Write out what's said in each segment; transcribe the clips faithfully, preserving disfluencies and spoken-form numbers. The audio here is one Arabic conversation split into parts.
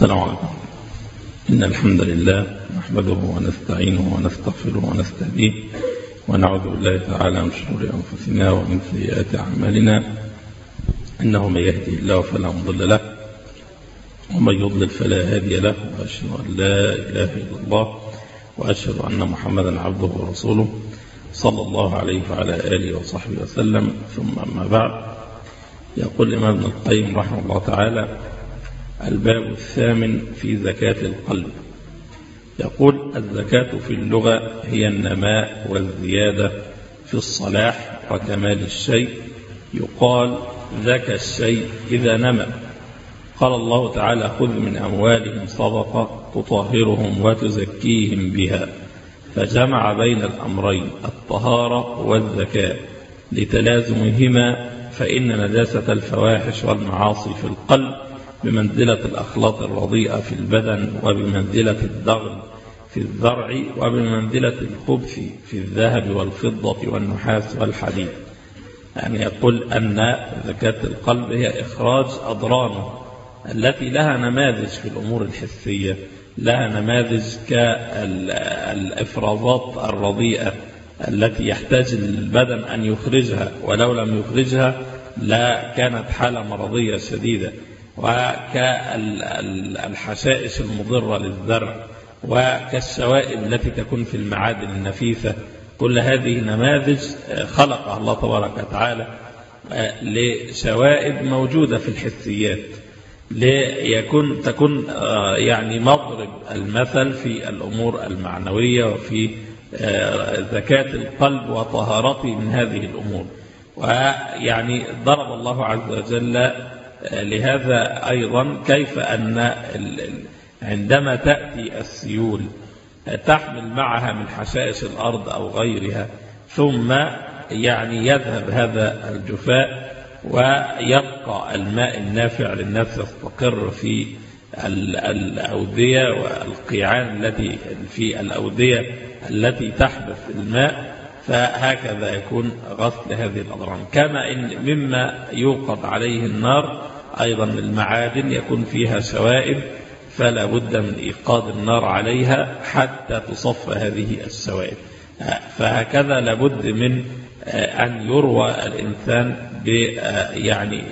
السلام عليكم. إن الحمد لله نحمده ونستعينه ونستغفره ونستهديه ونعوذ بالله تعالى من شرور أنفسنا ومن سيئات أعمالنا، إنه من يهدي الله فلا مضل له ومن يضلل فلا هادي له، وأشهد أن لا إله إلا الله وأشهد أن محمدا عبده ورسوله صلى الله عليه وعلى آله وصحبه وسلم. ثم أما بعد، يقول الإمام ابن القيم رحمه الله تعالى: الباب الثامن في زكاة القلب. يقول: الزكاة في اللغة هي النماء والزيادة في الصلاح وكمال الشيء، يقال زكى الشيء إذا نمى. قال الله تعالى: خذ من أموالهم صدقة تطهرهم وتزكيهم بها، فجمع بين الأمرين الطهارة والزكاة لتلازمهما، فإن نجاسة الفواحش والمعاصي في القلب بمنزلة الأخلاط الرديئة في البدن، وبمنزلة الدغل في الزرع، وبمنزلة الخبث في الذهب والفضة والنحاس والحديد. يعني يقول أن زكاة القلب هي إخراج أضرانه التي لها نماذج في الأمور الحسية، لها نماذج كالإفرازات الرديئة التي يحتاج البدن أن يخرجها، ولو لم يخرجها لا كانت حالة مرضية شديدة، وكالحشائش المضرة للزرع، وكالشوائب التي تكون في المعادن النفيسة. كل هذه نماذج خلقها الله تبارك وتعالى لشوائب موجودة في الحسيات، ليكون تكون يعني مضرب المثل في الأمور المعنوية وفي زكاة القلب وطهارته من هذه الأمور. ويعني ضرب الله عز وجل لهذا أيضا كيف أن عندما تأتي السيول تحمل معها من حشائش الأرض أو غيرها، ثم يعني يذهب هذا الجفاء ويبقى الماء النافع للنفس يستقر في الأودية والقيعان التي في الأودية التي تحبس الماء، فهكذا يكون غسل هذه الأضران. كما إن مما يوقد عليه النار أيضا المعادن يكون فيها شوائب، فلا بد من إيقاد النار عليها حتى تصفى هذه الشوائب. فهكذا لابد من أن يروى الإنسان ب يعني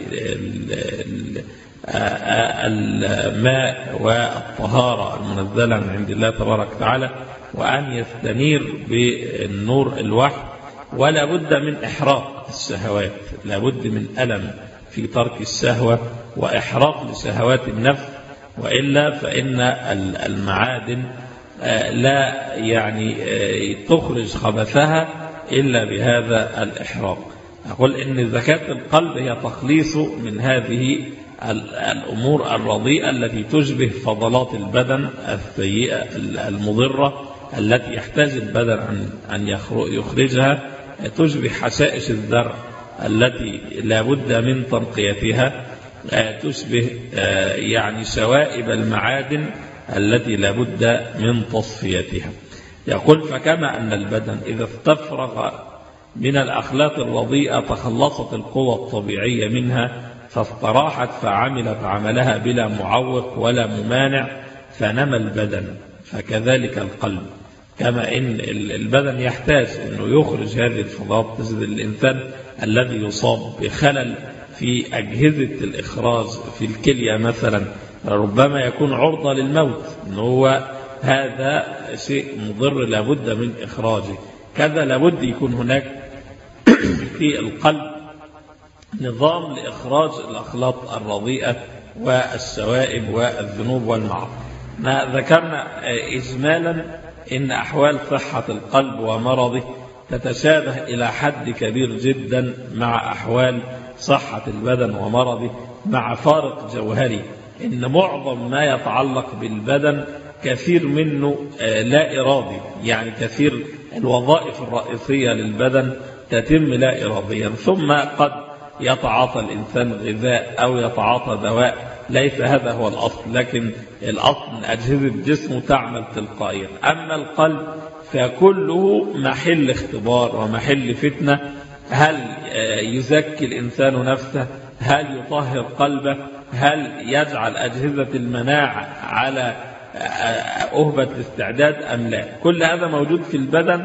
الماء والطهارة المنزلة من عند الله تبارك وتعالى، وأن يستنير بالنور الوحي. ولا بد من إحراق الشهوات، لا بد من ألم في ترك الشهوة وإحراق لشهوات النفس، وإلا فإن المعادن لا يعني تخرج خبثها إلا بهذا الإحراق. أقول إن زكاة القلب هي تخليص من هذه الأمور الرديئة التي تشبه فضلات البدن السيئة المضرة التي يحتاج البدن أن يخرجها، تشبه حشائش الزرع التي لا بد من تنقيتها، تشبه يعني شوائب المعادن التي لا بد من تصفيتها. يقول: فكما أن البدن إذا استفرغ من الأخلاط الرديئة تخلصت القوى الطبيعية منها فاستراحت فعملت عملها بلا معوق ولا ممانع فنمى البدن، فكذلك القلب. كما إن البدن يحتاج أنه يخرج هذه الفضلات، تجد الإنسان الذي يصاب بخلل في أجهزة الإخراج في الكلية مثلا ربما يكون عرضة للموت، أنه هو هذا شيء مضر لابد من إخراجه. كذا لابد يكون هناك في القلب نظام لإخراج الأخلاط الرديئة والشوائب والذنوب والمعاصي. ما ذكرنا إجمالا إن أحوال صحة القلب ومرضه تتشابه إلى حد كبير جدا مع أحوال صحة البدن ومرضه، مع فارق جوهري، إن معظم ما يتعلق بالبدن كثير منه لا إرادي، يعني كثير الوظائف الرئيسية للبدن تتم لا إراديا، ثم قد يتعاطى الإنسان غذاء أو يتعاطى دواء، ليس هذا هو الأصل، لكن الأصل من أجهزة جسمه تعمل تلقائيا. أما القلب فكله محل اختبار ومحل فتنة، هل يزكي الإنسان نفسه؟ هل يطهر قلبه؟ هل يجعل أجهزة المناعة على أهبة الاستعداد أم لا؟ كل هذا موجود في البدن.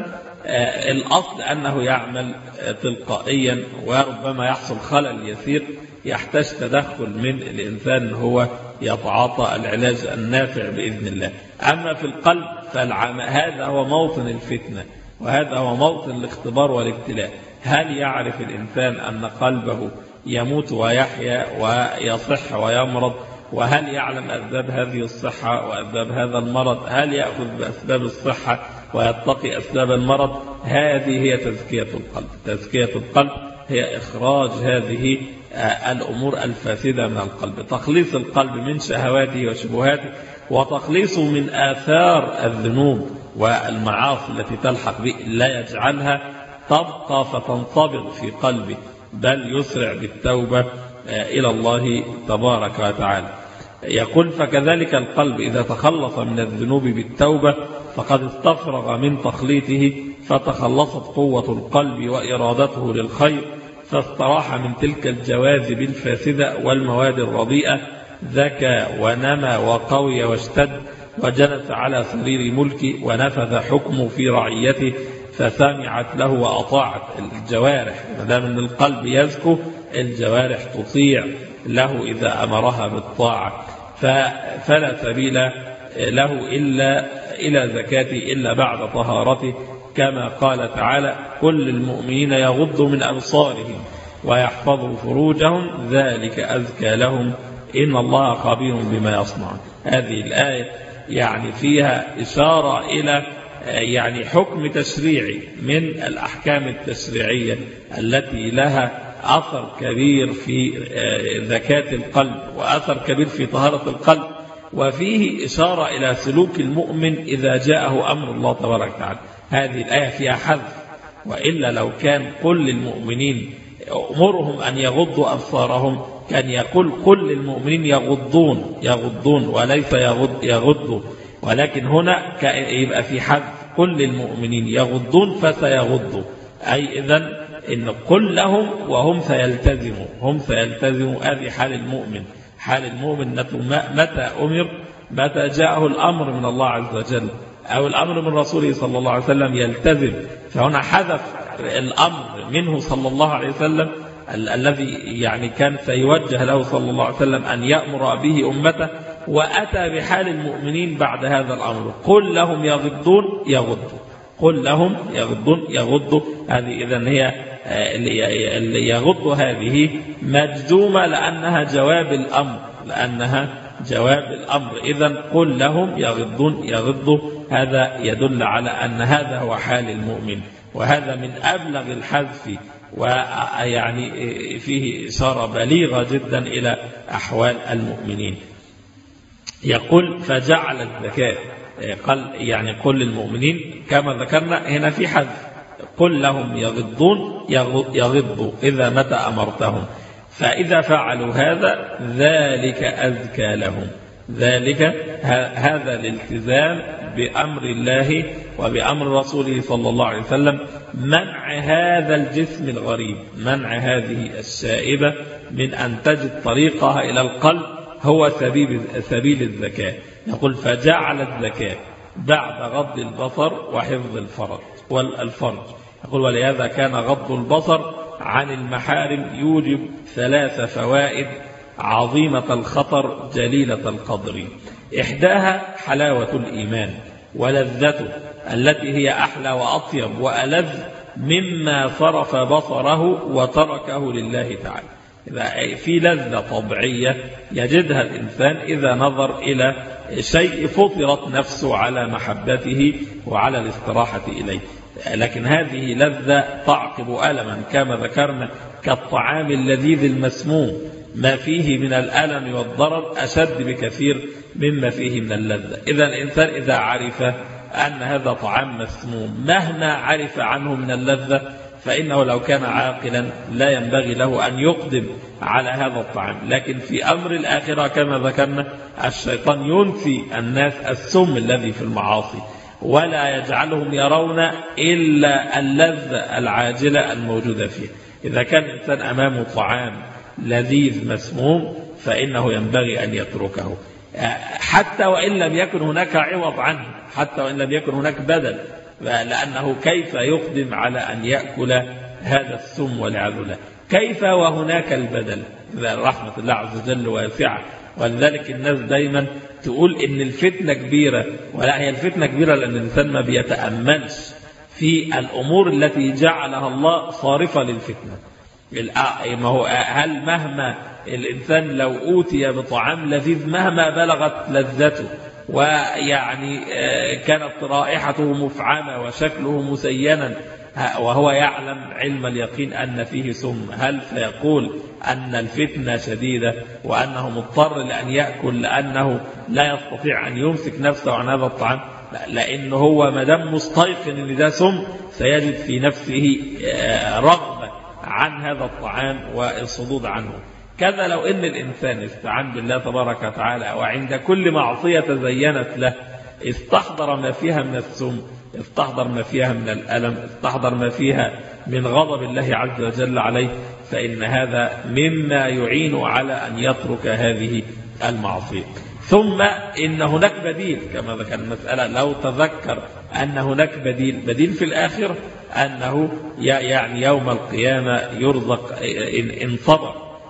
الأصل أنه يعمل تلقائيا، وربما يحصل خلل يسير يحتاج تدخل من الإنسان هو يتعاطى العلاج النافع بإذن الله. أما في القلب فهذا هو موطن الفتنة، وهذا هو موطن الاختبار والابتلاء. هل يعرف الإنسان أن قلبه يموت ويحيا ويصح ويمرض؟ وهل يعلم أسباب هذه الصحة وأسباب هذا المرض؟ هل يأخذ بأسباب الصحة ويتقي أسباب المرض؟ هذه هي تزكية القلب. تزكية القلب هي إخراج هذه الأمور الفاسدة من القلب، تخليص القلب من شهواته وشبهاته، وتخليصه من آثار الذنوب والمعاصي التي تلحق به، لا يجعلها تبقى فتنطبق في قلبه، بل يسرع بالتوبة إلى الله تبارك وتعالى. يقول: فكذلك القلب إذا تخلص من الذنوب بالتوبة فقد استفرغ من تخليطه، فتخلصت قوة القلب وإرادته للخير، فاستراح من تلك الجواذب الفاسدة والمواد الرديئة، ذكى ونمى وقوي واشتد، وجلس على سرير ملكه ونفذ حكمه في رعيته، فسمعت له وأطاعت. الجوارح ما دام ان القلب يزكو، الجوارح تطيع له إذا أمرها بالطاعة، فلا سبيل له إلا إلى زكاته إلا بعد طهارته، كما قال تعالى: كل المؤمنين يغضوا من أبصارهم ويحفظوا فروجهم ذلك أزكى لهم إن الله خبير بما يصنعون. هذه الآية يعني فيها إشارة إلى يعني حكم تشريعي من الأحكام التشريعية التي لها أثر كبير في زكاة القلب وأثر كبير في طهارة القلب، وفيه إشارة إلى سلوك المؤمن إذا جاءه أمر الله تبارك وتعالى. هذه الآية فيها حذف، وإلا لو كان كل المؤمنين أمرهم أن يغضوا أبصارهم كان يقول كل المؤمنين يغضون يغضون وليس يغض يغضوا، ولكن هنا يبقى في حذف كل المؤمنين يغضون فسيغضوا، أي إذن إن كلهم وهم سيلتزموا هم سيلتزموا. هذه حال المؤمن. حال المؤمن متى أمر متى جاءه الأمر من الله عز وجل أو الأمر من رسوله صلى الله عليه وسلم يلتزم. فهنا حذف الأمر منه صلى الله عليه وسلم ال الذي يعني كان سيوجه له صلى الله عليه وسلم أن يأمر به أمته، وأتى بحال المؤمنين بعد هذا الأمر: قل لهم يغضون يغضوا قل لهم يغضون يغضوا. هذه إذن هي اللي يغض هذه مجزومة لأنها جواب الأمر لأنها جواب الأمر إذن قل لهم يغضون يغضوا. هذا يدل على أن هذا هو حال المؤمن، وهذا من أبلغ الحذف، ويعني فيه إشارة بليغة جدا إلى أحوال المؤمنين. يقول: فجعل الزكاة قال يعني قل للمؤمنين كما ذكرنا هنا في حذف، قل لهم يغضون يغضوا إذا متى أمرتهم، فإذا فعلوا هذا ذلك أزكى لهم. ذلك هذا الالتزام بأمر الله وبأمر رسوله صلى الله عليه وسلم، منع هذا الجسم الغريب، منع هذه الشائبة من أن تجد طريقها إلى القلب هو سبيل, سبيل الزكاة. يقول: فجعل الزكاة بعد غض البصر وحفظ الفرج والفرج. يقول: ولهذا كان غض البصر عن المحارم يوجب ثلاث فوائد عظيمة الخطر جليلة القدر. إحداها حلاوة الإيمان ولذته التي هي أحلى وأطيب وألذ مما صرف بصره وتركه لله تعالى. إذا في لذة طبيعية يجدها الإنسان إذا نظر إلى شيء فطرت نفسه على محبته وعلى الاستراحة إليه، لكن هذه لذة تعقب ألما كما ذكرنا، كالطعام اللذيذ المسموم، ما فيه من الألم والضرر أشد بكثير مما فيه من اللذة. إذا الإنسان إذا عرف أن هذا طعام مسموم مهما عرف عنه من اللذة، فإنه لو كان عاقلا لا ينبغي له أن يقدم على هذا الطعام. لكن في أمر الآخرة كما ذكرنا الشيطان ينسي الناس السم الذي في المعاصي، ولا يجعلهم يرون إلا اللذة العاجلة الموجودة فيه. إذا كان الإنسان أمامه طعام لذيذ مسموم فإنه ينبغي أن يتركه، حتى وإن لم يكن هناك عوض عنه، حتى وإن لم يكن هناك بدل، لأنه كيف يقدم على أن يأكل هذا السم والعياذ بالله؟ كيف وهناك البدل؟ رحمة الله عز وجل واسعة، ولذلك الناس دايما تقول إن الفتنة كبيرة، ولا هي الفتنة كبيرة لأن الإنسان ما بيتأملش في الأمور التي جعلها الله صارفة للفتنة. ما هو هل مهما الإنسان لو أوتي بطعام لذيذ مهما بلغت لذته ويعني كانت رائحته مفعمة وشكله مسينا وهو يعلم علم اليقين أن فيه سم، هل فيقول أن الفتنة شديدة وأنه مضطر لأن يأكل لأنه لا يستطيع أن يمسك نفسه عن هذا الطعام؟ لأنه هو مدام مستيقن أن ده سم سيجد في نفسه رغبة عن هذا الطعام والصدود عنه. كذا لو أن الإنسان استعان بالله تبارك وتعالى وعند كل معصية تزينت له استحضر ما فيها من السم، استحضر ما فيها من الألم، استحضر ما فيها من غضب الله عز وجل عليه، فإن هذا مما يعين على أن يترك هذه المعصية. ثم إن هناك بديل كما ذكر المسألة، لو تذكر أن هناك بديل بديل في الآخرة، أنه يعني يوم القيامة يرزق إن صبر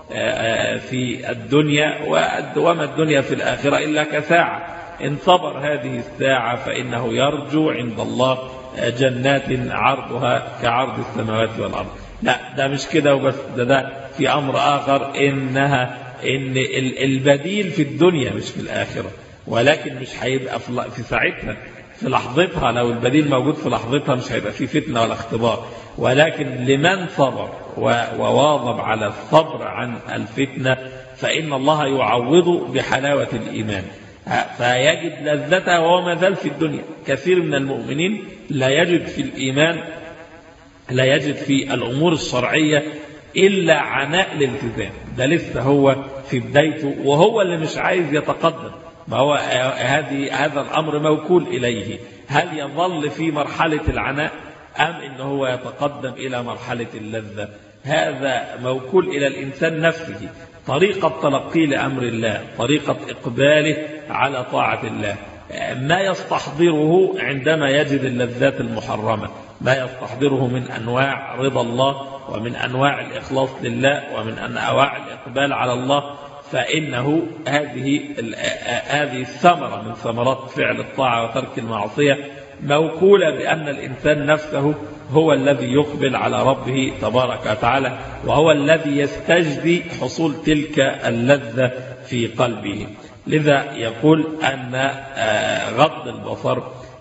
في الدنيا، وما الدنيا في الآخرة إلا كساعة، إن صبر هذه الساعة فإنه يرجو عند الله جنات عرضها كعرض السماوات والأرض. لا ده مش كده وبس، ده, ده في أمر آخر، إنها إن البديل في الدنيا مش في الآخرة، ولكن مش هيبقى في ساعتها في لحظتها، لو البديل موجود في لحظتها مش هيبقى في فتنة ولا اختبار، ولكن لمن صبر وواظب على الصبر عن الفتنة فإن الله يعوضه بحلاوة الإيمان، فيجد لذته وهو ما زال في الدنيا. كثير من المؤمنين لا يجد في الإيمان، لا يجد في الأمور الشرعية إلا عناء الالتزام، ده لسه هو في بدايته وهو اللي مش عايز يتقدم. ما هو هذه هذا الأمر موكول إليه، هل يظل في مرحلة العناء أم إنه هو يتقدم إلى مرحلة اللذة؟ هذا موكول إلى الإنسان نفسه، طريقة تلقي لأمر الله، طريقة إقباله على طاعة الله، ما يستحضره عندما يجد اللذات المحرمة، ما يستحضره من أنواع رضا الله ومن أنواع الإخلاص لله ومن أنواع الإقبال على الله، فإنه هذه هذه الثمرة من ثمرات فعل الطاعة وترك المعصية موكولة بأن الإنسان نفسه هو الذي يقبل على ربه تبارك وتعالى، وهو الذي يستجدي حصول تلك اللذة في قلبه. لذا يقول أن غض البصر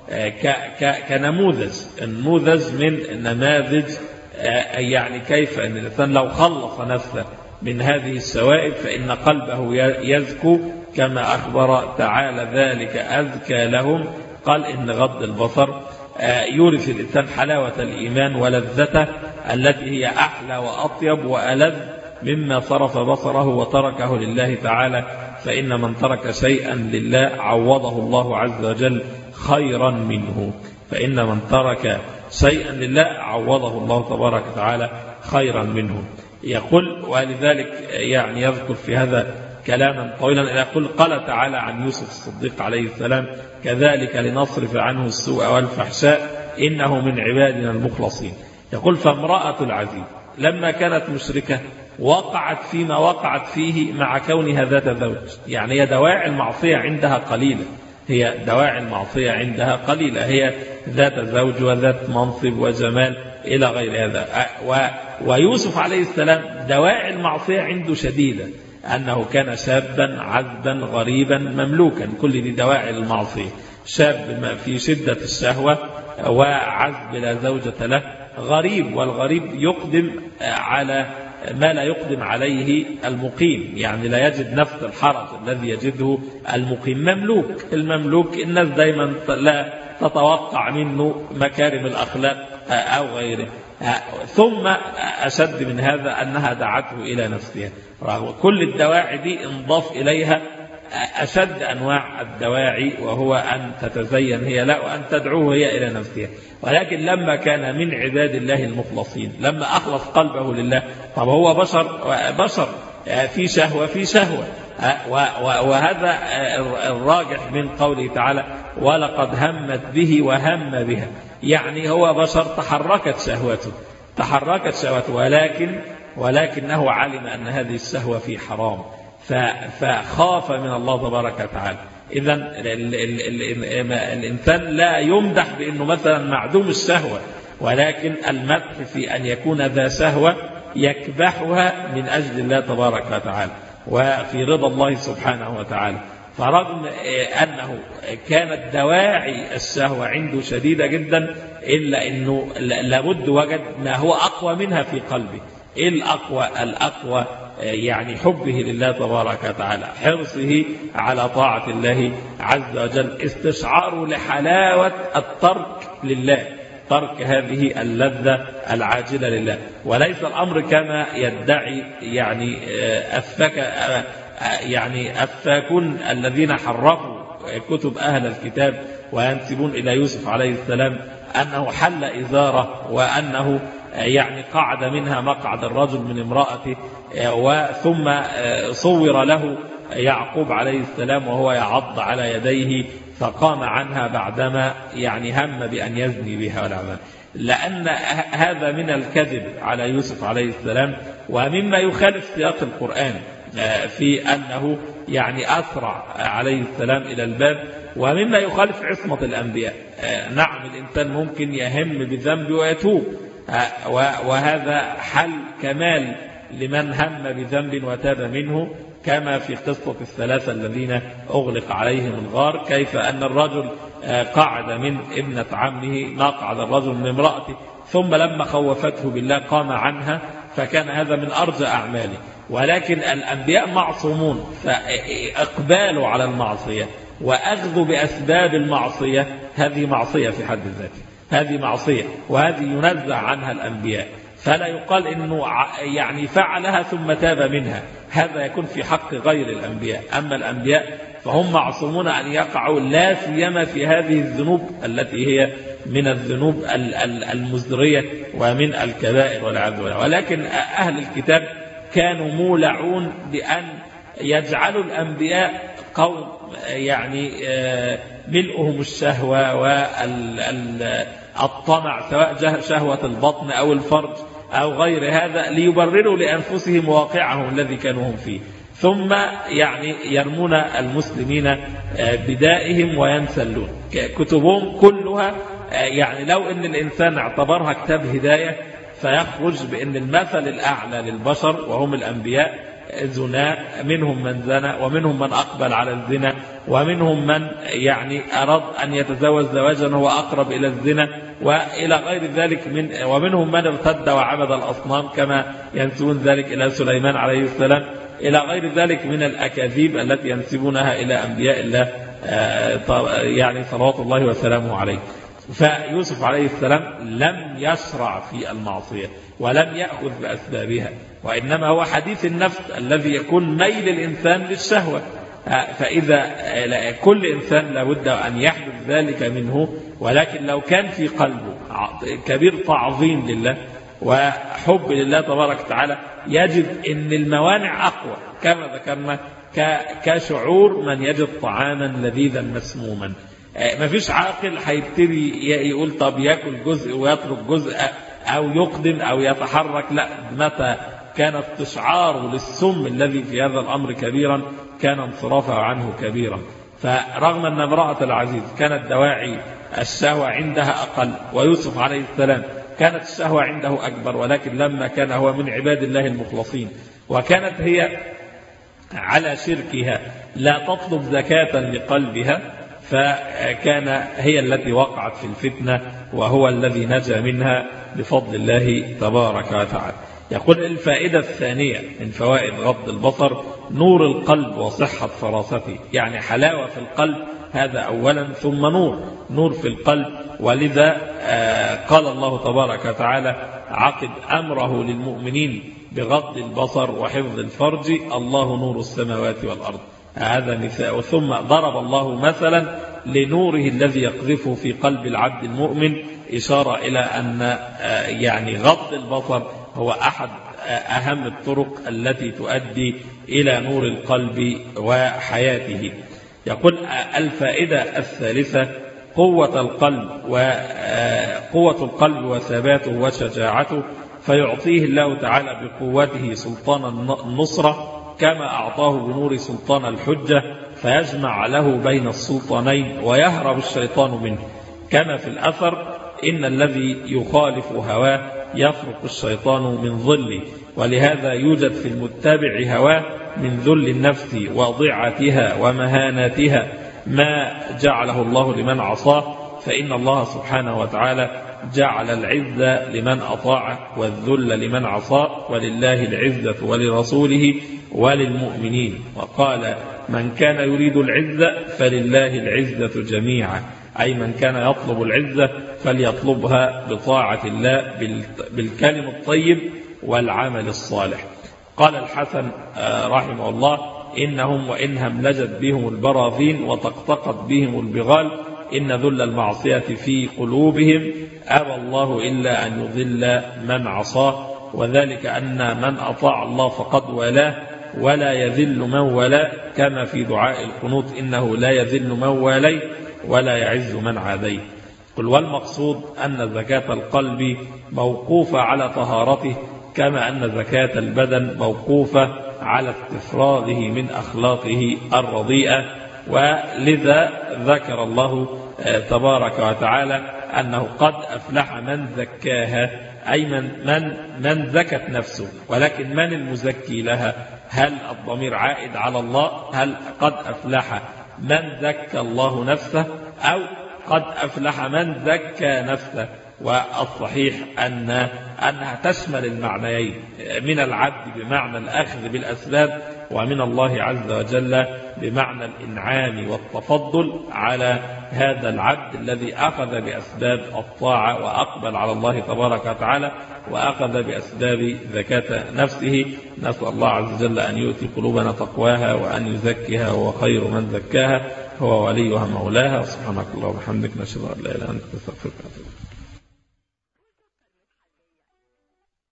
كنموذج نموذج من نماذج، يعني كيف أن الإنسان لو خلص نفسه من هذه السوائب فإن قلبه يزكو، كما أخبر تعالى ذلك أزكى لهم. قال إن غض البصر يورث الإنسان حلاوة الإيمان ولذته التي هي أحلى وأطيب وألذ مما صرف بصره وتركه لله تعالى، فإن من ترك شيئا لله عوضه الله عز وجل خيرا منه، فإن من ترك شيئا لله عوضه الله تبارك وتعالى خيرا منه. يقول ولذلك يعني يذكر في هذا كلاما طويلا، يقول قال تعالى عن يوسف الصديق عليه السلام كذلك لنصرف عنه السوء والفحشاء إنه من عبادنا المخلصين. يقول فامرأة العزيز لما كانت مشركة وقعت فيما وقعت فيه مع كونها ذات زوج، يعني هي دواعي المعصية عندها قليلة، هي دواعي المعصية عندها قليلة، هي ذات زوج وذات منصب وجمال إلى غير هذا. ويوسف عليه السلام دواعي المعصية عنده شديدة، أنه كان شابا عذبا غريبا مملوكا، كل دي دواعي المعصية، شاب في شدة الشهوة وعذب لا زوجة له، غريب، والغريب يقدم على ما لا يقدم عليه المقيم، يعني لا يجد نفس الحرج الذي يجده المقيم. مملوك، المملوك الناس دايما لا تتوقع منه مكارم الأخلاق أو غيره. ثم أشد من هذا أنها دعته إلى نفسها، كل الدواعي دي انضاف إليها أشد أنواع الدواعي، وهو أن تتزين هي لا وأن تدعوه هي إلى نفسها. ولكن لما كان من عباد الله المخلصين، لما أخلص قلبه لله، طب هو بشر بشر في شهوة في شهوة، وهذا الراجح من قوله تعالى ولقد همت به وهم بها، يعني هو بشر تحركت شهوته تحركت شهوته ولكن ولكنه علم أن هذه الشهوة في حرام فخاف من الله تبارك وتعالى. إذن الإنسان لا يمدح بأنه مثلا معدوم الشهوة، ولكن المدح في أن يكون ذا شهوة يكبحها من أجل الله تبارك وتعالى وفي رضا الله سبحانه وتعالى. فرغم أنه كانت دواعي الشهوة عنده شديدة جدا إلا أنه لابد وجد ما هو أقوى منها في قلبه. إيه الأقوى؟ الأقوى يعني حبه لله تبارك وتعالى، حرصه على طاعة الله عز وجل، استشعاره لحلاوة الترك لله، ترك هذه اللذة العاجلة لله، وليس الأمر كما يدعي يعني أفك يعني أفاكون الذين حرفوا كتب أهل الكتاب وينسبون إلى يوسف عليه السلام أنه حل إزاره وأنه يعني قعد منها مقعد الرجل من امرأته، وثم صور له يعقوب عليه السلام وهو يعض على يديه فقام عنها بعدما يعني هم بأن يزني بها والعياذ، لأن هذا من الكذب على يوسف عليه السلام ومما يخالف سياق القرآن في أنه يعني أسرع عليه السلام إلى الباب، ومما يخالف عصمة الأنبياء. نعم الإنسان ممكن يهم بذنب ويتوب، وهذا حل كمال لمن هم بذنب وتاب منه، كما في قصة الثلاثة الذين أغلق عليهم الغار، كيف أن الرجل قعد من ابنة عمه مقعد الرجل من امرأته، ثم لما خوفته بالله قام عنها، فكان هذا من أرجى أعماله. ولكن الأنبياء معصومون، فإقبالوا على المعصية وأخذوا بأسباب المعصية هذه معصية في حد ذاته، هذه معصية وهذه ينزع عنها الأنبياء، فلا يقال إنه يعني فعلها ثم تاب منها، هذا يكون في حق غير الأنبياء. أما الأنبياء فهم معصومون أن يقعوا لا سيما في هذه الذنوب التي هي من الذنوب المزدرية ومن الكبائر والعياذ بالله. ولكن أهل الكتاب كانوا مولعون بأن يجعلوا الأنبياء قوم يعني ملؤهم الشهوة والطمع، سواء شهوة البطن أو الفرج أو غير هذا، ليبرروا لأنفسهم واقعهم الذي كانوا هم فيه، ثم يعني يرمون المسلمين بدائهم وينسلون. كتبهم كلها يعني لو أن الإنسان اعتبرها كتاب هداية فيخرج بأن المثل الأعلى للبشر وهم الأنبياء زنا، منهم من زنى ومنهم من أقبل على الزنا ومنهم من يعني أراد أن يتزوج زواجا هو أقرب إلى الزنا وإلى غير ذلك، من ومنهم من ارتد وعبد الأصنام كما ينسبون ذلك إلى سليمان عليه السلام، إلى غير ذلك من الأكاذيب التي ينسبونها إلى أنبياء الله يعني صلوات الله وسلامه عليه. فيوسف عليه السلام لم يشرع في المعصية ولم يأخذ بأسبابها، وإنما هو حديث النفس الذي يكون ميل الإنسان للشهوة، فإذا كل إنسان لابد أن يحدث ذلك منه، ولكن لو كان في قلبه كبير تعظيم لله وحب لله تبارك وتعالى يجد أن الموانع أقوى، كما ذكرنا كشعور من يجد طعاما لذيذا مسموما. ما فيش عاقل هيبتدي يقول طب يأكل جزء ويترك جزء أو يقدم أو يتحرك، لا، متى كان استشعاره للسم الذي في هذا الأمر كبيرا كان انصرافه عنه كبيرا. فرغم أن امرأة العزيز كانت دواعي الشهوة عندها أقل، ويوسف عليه السلام كانت الشهوة عنده أكبر، ولكن لما كان هو من عباد الله المخلصين وكانت هي على شركها لا تطلب زكاة لقلبها، فكان هي التي وقعت في الفتنة وهو الذي نجا منها بفضل الله تبارك وتعالى. يقول الفائدة الثانية من فوائد غض البصر نور القلب وصحة فراسته، يعني حلاوة في القلب هذا أولا، ثم نور نور في القلب. ولذا قال الله تبارك وتعالى عقد أمره للمؤمنين بغض البصر وحفظ الفرج الله نور السماوات والأرض، هذا مثال. ثم ضرب الله مثلا لنوره الذي يقذفه في قلب العبد المؤمن، إشارة إلى أن يعني غض البصر هو أحد أهم الطرق التي تؤدي إلى نور القلب وحياته. يقول الفائدة الثالثة قوة القلب وقوة القلب وثباته وشجاعته، فيعطيه الله تعالى بقوته سلطان النصرة كما أعطاه بنور سلطان الحجة، فيجمع له بين السلطانين ويهرب الشيطان منه، كما في الأثر إن الذي يخالف هواه يفرق الشيطان من ظله، ولهذا يوجد في المتبع هواه من ذل النفس وضعتها ومهاناتها ما جعله الله لمن عصاه، فإن الله سبحانه وتعالى جعل العزة لمن أطاعه والذل لمن عصاه، ولله العزة ولرسوله وللمؤمنين. وقال من كان يريد العزة فلله العزة جميعا، أي من كان يطلب العزة فليطلبها بطاعة الله بالكلم الطيب والعمل الصالح. قال الحسن رحمه الله إنهم وإن هملجت بهم البراذين وطقطقت بهم البغال إن ذل المعصية في قلوبهم أبى الله إلا أن يذل من عصاه، وذلك أن من أطاع الله فقد والاه ولا يذل من والاه، كما في دعاء القنوت إنه لا يذل من واليه ولا يعز من عاديه. قل والمقصود أن زكاة القلب موقوفة على طهارته، كما أن زكاة البدن موقوفة على استفراغه من أخلاقه الرديئة، ولذا ذكر الله تبارك وتعالى أنه قد أفلح من زكاها، أي من, من, من زكت نفسه. ولكن من المزكي لها؟ هل الضمير عائد على الله؟ هل قد أفلح من زكى الله نفسه، أو قد أفلح من زكى نفسه؟ والصحيح أن أنها تشمل المعنيين، من العبد بمعنى الأخذ بالأسباب، ومن الله عز وجل بمعنى الإنعام والتفضل على هذا العبد الذي أخذ بأسباب الطاعة وأقبل على الله تبارك وتعالى وأخذ بأسباب زكاة نفسه. نسأل الله عز وجل أن يؤتي قلوبنا تقواها وأن يزكيها، وهو خير من زكاها، هو وليها مولاها. سبحانك اللهم وبحمدك، نشهد أن لا إله إلا أنت، نستغفرك.